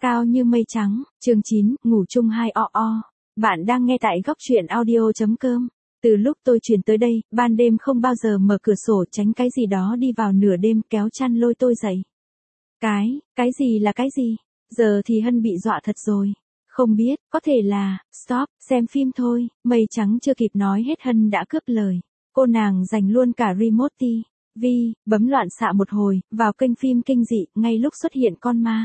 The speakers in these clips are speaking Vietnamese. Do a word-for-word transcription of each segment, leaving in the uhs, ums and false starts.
Cao như mây trắng, chương chín, ngủ chung hai o o. Bạn đang nghe tại góc truyện audio chấm com. Từ lúc tôi chuyển tới đây, ban đêm không bao giờ mở cửa sổ tránh cái gì đó đi vào nửa đêm kéo chăn lôi tôi dậy. Cái, cái gì là cái gì? Giờ thì Hân bị dọa thật rồi. Không biết, có thể là, stop, xem phim thôi, mây trắng chưa kịp nói hết Hân đã cướp lời. Cô nàng giành luôn cả remote ti vi, bấm loạn xạ một hồi, vào kênh phim kinh dị, ngay lúc xuất hiện con ma.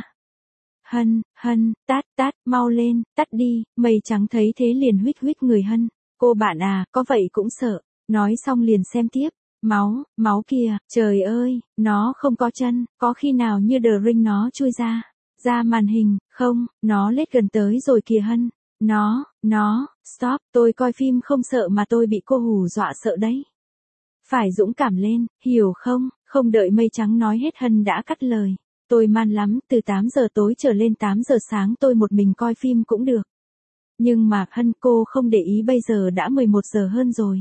Hân, Hân, tát, tát, mau lên, tắt đi, mây trắng thấy thế liền huýt huýt người Hân. Cô bạn à, có vậy cũng sợ. Nói xong liền xem tiếp. Máu, máu kìa, trời ơi, nó không có chân, có khi nào như The Ring nó chui ra. Ra màn hình, không, nó lết gần tới rồi kìa Hân. Nó, nó, stop, tôi coi phim không sợ mà tôi bị cô hù dọa sợ đấy. Phải dũng cảm lên, hiểu không? Không đợi mây trắng nói hết Hân đã cắt lời. Tôi man lắm, từ tám giờ tối trở lên tám giờ sáng tôi một mình coi phim cũng được. Nhưng mà Hân, cô không để ý bây giờ đã mười một giờ hơn rồi.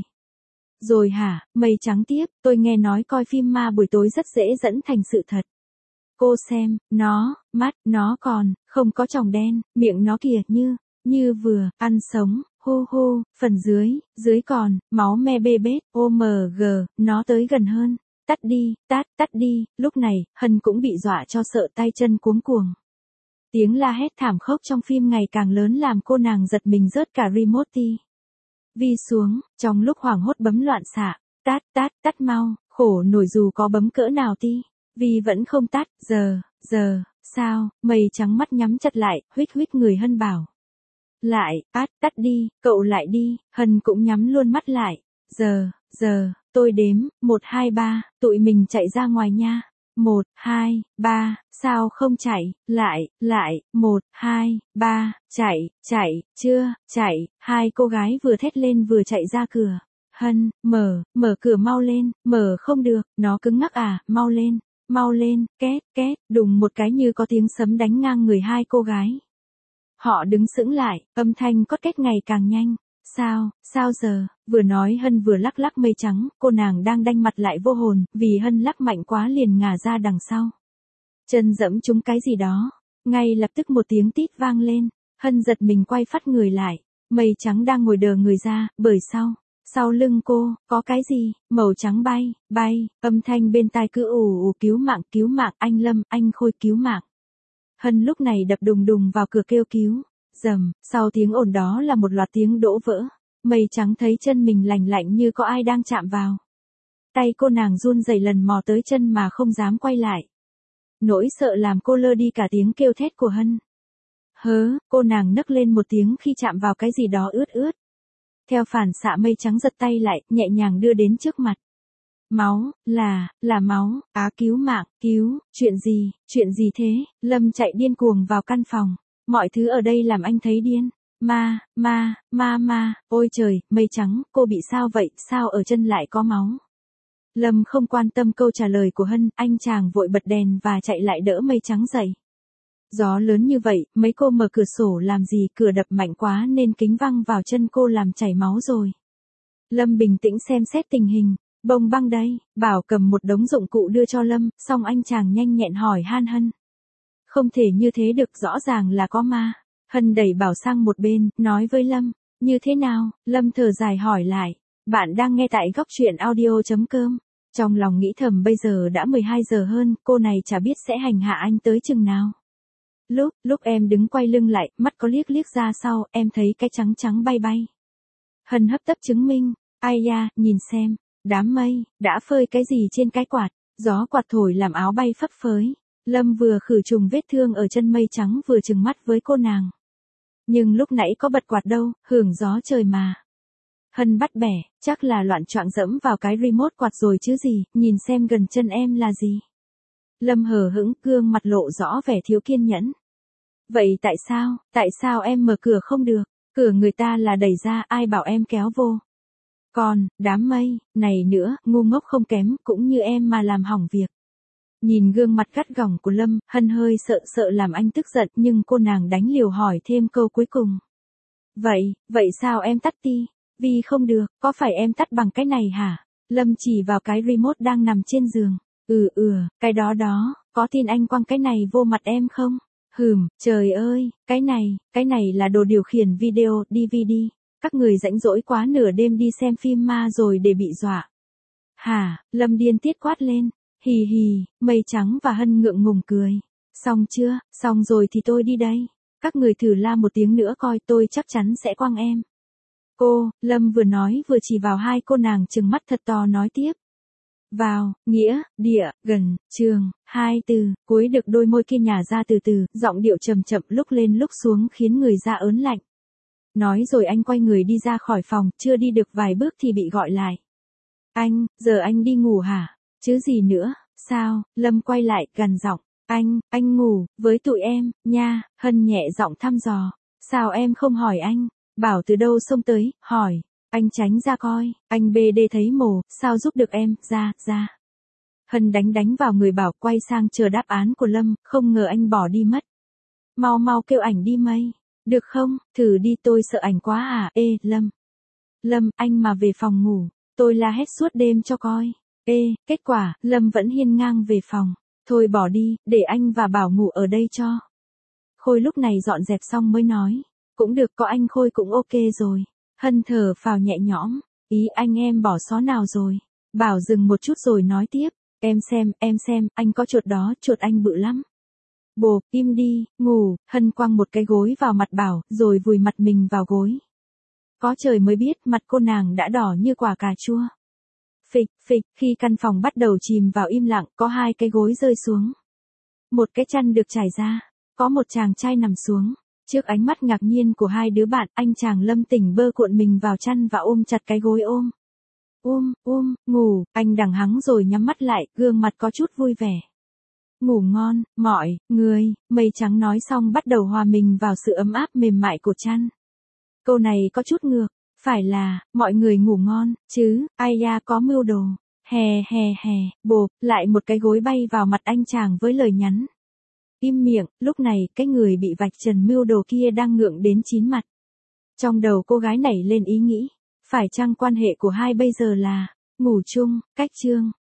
Rồi hả, mây trắng tiếp, tôi nghe nói coi phim ma buổi tối rất dễ dẫn thành sự thật. Cô xem, nó, mắt, nó còn, không có tròng đen, miệng nó kìa như, như vừa, ăn sống, hô hô, phần dưới, dưới còn, máu me bê bết, ô mờ gờ, nó tới gần hơn. Tắt đi, tát, tắt đi, lúc này, Hân cũng bị dọa cho sợ tay chân cuống cuồng. Tiếng la hét thảm khốc trong phim ngày càng lớn làm cô nàng giật mình rớt cả remote ti vi xuống, trong lúc hoảng hốt bấm loạn xạ, tát, tát, tắt mau, khổ nổi dù có bấm cỡ nào ti vi vẫn không tắt, giờ, giờ, sao, mây trắng mắt nhắm chặt lại, huýt huýt người Hân bảo. Lại, tát, tắt đi, cậu lại đi, Hân cũng nhắm luôn mắt lại, giờ, giờ, tôi đếm, một hai ba, tụi mình chạy ra ngoài nha. một, hai, ba, sao không chạy, lại, lại, một, hai, ba, chạy, chạy, chưa, chạy, hai cô gái vừa thét lên vừa chạy ra cửa. Hân, mở, mở cửa mau lên, mở không được, nó cứng ngắc à, mau lên, mau lên, két, két, đùng một cái như có tiếng sấm đánh ngang người hai cô gái. Họ đứng sững lại, âm thanh cót két ngày càng nhanh. Sao, sao giờ, vừa nói Hân vừa lắc lắc mây trắng, cô nàng đang đanh mặt lại vô hồn, vì Hân lắc mạnh quá liền ngả ra đằng sau. Chân dẫm trúng cái gì đó, ngay lập tức một tiếng tít vang lên, Hân giật mình quay phát người lại, mây trắng đang ngồi đờ người ra, bởi sau, sau lưng cô, có cái gì, màu trắng bay, bay, âm thanh bên tai cứ ù ù cứu mạng, cứu mạng, anh Lâm, anh Khôi cứu mạng. Hân lúc này đập đùng đùng vào cửa kêu cứu. Dầm, sau tiếng ồn đó là một loạt tiếng đổ vỡ. Mây trắng thấy chân mình lành lạnh như có ai đang chạm vào. Tay cô nàng run rẩy lần mò tới chân mà không dám quay lại. Nỗi sợ làm cô lơ đi cả tiếng kêu thét của Hân. Hớ, cô nàng nấc lên một tiếng khi chạm vào cái gì đó ướt ướt. Theo phản xạ mây trắng giật tay lại, nhẹ nhàng đưa đến trước mặt. Máu, là, là máu, á cứu mạng, cứu, chuyện gì, chuyện gì thế, Lâm chạy điên cuồng vào căn phòng. Mọi thứ ở đây làm anh thấy điên. Ma, ma, ma ma, ôi trời, mây trắng, cô bị sao vậy, sao ở chân lại có máu? Lâm không quan tâm câu trả lời của Hân, anh chàng vội bật đèn và chạy lại đỡ mây trắng dậy. Gió lớn như vậy, mấy cô mở cửa sổ làm gì, cửa đập mạnh quá nên kính văng vào chân cô làm chảy máu rồi. Lâm bình tĩnh xem xét tình hình, bông băng đây, bảo cầm một đống dụng cụ đưa cho Lâm, xong anh chàng nhanh nhẹn hỏi han Hân. Không thể như thế được, rõ ràng là có ma. Hân đẩy Bảo sang một bên, nói với Lâm, như thế nào? Lâm thở dài hỏi lại, bạn đang nghe tại góc truyện audio chấm com. Trong lòng nghĩ thầm bây giờ đã mười hai giờ hơn, cô này chả biết sẽ hành hạ anh tới chừng nào. Lúc, lúc em đứng quay lưng lại, mắt có liếc liếc ra sau, em thấy cái trắng trắng bay bay. Hân hấp tấp chứng minh, ai da, nhìn xem, đám mây, đã phơi cái gì trên cái quạt, gió quạt thổi làm áo bay phấp phới. Lâm vừa khử trùng vết thương ở chân mây trắng vừa trừng mắt với cô nàng. Nhưng lúc nãy có bật quạt đâu, hưởng gió trời mà. Hân bắt bẻ, chắc là loạn choạng dẫm vào cái remote quạt rồi chứ gì, nhìn xem gần chân em là gì. Lâm hờ hững, gương mặt lộ rõ vẻ thiếu kiên nhẫn. Vậy tại sao, tại sao em mở cửa không được, cửa người ta là đẩy ra, ai bảo em kéo vô. Còn, đám mây, này nữa, ngu ngốc không kém, cũng như em mà làm hỏng việc. Nhìn gương mặt gắt gỏng của Lâm, Hân hơi sợ sợ làm anh tức giận nhưng cô nàng đánh liều hỏi thêm câu cuối cùng. Vậy, vậy sao em tắt ti vi không được, có phải em tắt bằng cái này hả? Lâm chỉ vào cái remote đang nằm trên giường. Ừ ừ, cái đó đó, có tin anh quăng cái này vô mặt em không? Hừm, trời ơi, cái này, cái này là đồ điều khiển video, đê vê đê. Các người rảnh rỗi quá nửa đêm đi xem phim ma rồi để bị dọa. Hả, Lâm điên tiết quát lên. Hì hì, Mây Trắng và Hân ngượng ngùng cười. Xong chưa, xong rồi thì tôi đi đây. Các người thử la một tiếng nữa coi, tôi chắc chắn sẽ quăng em. Cô, Lâm vừa nói vừa chỉ vào hai cô nàng trừng mắt thật to nói tiếp. Vào, nghĩa, địa, gần, trường, hai từ, cuối được đôi môi kia nhả ra từ từ, giọng điệu chậm chậm lúc lên lúc xuống khiến người da ớn lạnh. Nói rồi anh quay người đi ra khỏi phòng, chưa đi được vài bước thì bị gọi lại. Anh, giờ anh đi ngủ hả? Chứ gì nữa, sao? Lâm quay lại, gằn giọng. Anh, anh ngủ, với tụi em, nha, Hân nhẹ giọng thăm dò. Sao em không hỏi anh? Bảo từ đâu xông tới, hỏi. Anh tránh ra coi, anh bê đê thấy mồ, sao giúp được em, ra, ra. Hân đánh đánh vào người Bảo, quay sang chờ đáp án của Lâm, không ngờ anh bỏ đi mất. Mau mau kêu ảnh đi Mây. Được không, thử đi, tôi sợ ảnh quá à, ê, Lâm. Lâm, anh mà về phòng ngủ, tôi la hét suốt đêm cho coi. Ê, kết quả, Lâm vẫn hiên ngang về phòng. Thôi bỏ đi, để anh và Bảo ngủ ở đây cho. Khôi lúc này dọn dẹp xong mới nói. Cũng được, có anh Khôi cũng ok rồi. Hân thở phào nhẹ nhõm. Ý anh em bỏ xó nào rồi? Bảo dừng một chút rồi nói tiếp. Em xem, em xem, anh có chuột đó, chuột anh bự lắm. Bồ, im đi, ngủ. Hân quăng một cái gối vào mặt Bảo, rồi vùi mặt mình vào gối. Có trời mới biết, mặt cô nàng đã đỏ như quả cà chua. Phịch, phịch, khi căn phòng bắt đầu chìm vào im lặng, có hai cái gối rơi xuống. Một cái chăn được trải ra, có một chàng trai nằm xuống. Trước ánh mắt ngạc nhiên của hai đứa bạn, anh chàng Lâm tỉnh bơ cuộn mình vào chăn và ôm chặt cái gối ôm. Um, um, ngủ, anh đằng hắng rồi nhắm mắt lại, gương mặt có chút vui vẻ. Ngủ ngon, mọi người, Mây Trắng nói xong bắt đầu hòa mình vào sự ấm áp mềm mại của chăn. Câu này có chút ngược, phải là, mọi người ngủ ngon, chứ, ai da có mưu đồ. Hè hè hè, bộp, lại một cái gối bay vào mặt anh chàng với lời nhắn. Im miệng, lúc này, cái người bị vạch trần mưu đồ kia đang ngượng đến chín mặt. Trong đầu cô gái nảy lên ý nghĩ, phải chăng quan hệ của hai bây giờ là, ngủ chung, cách chương.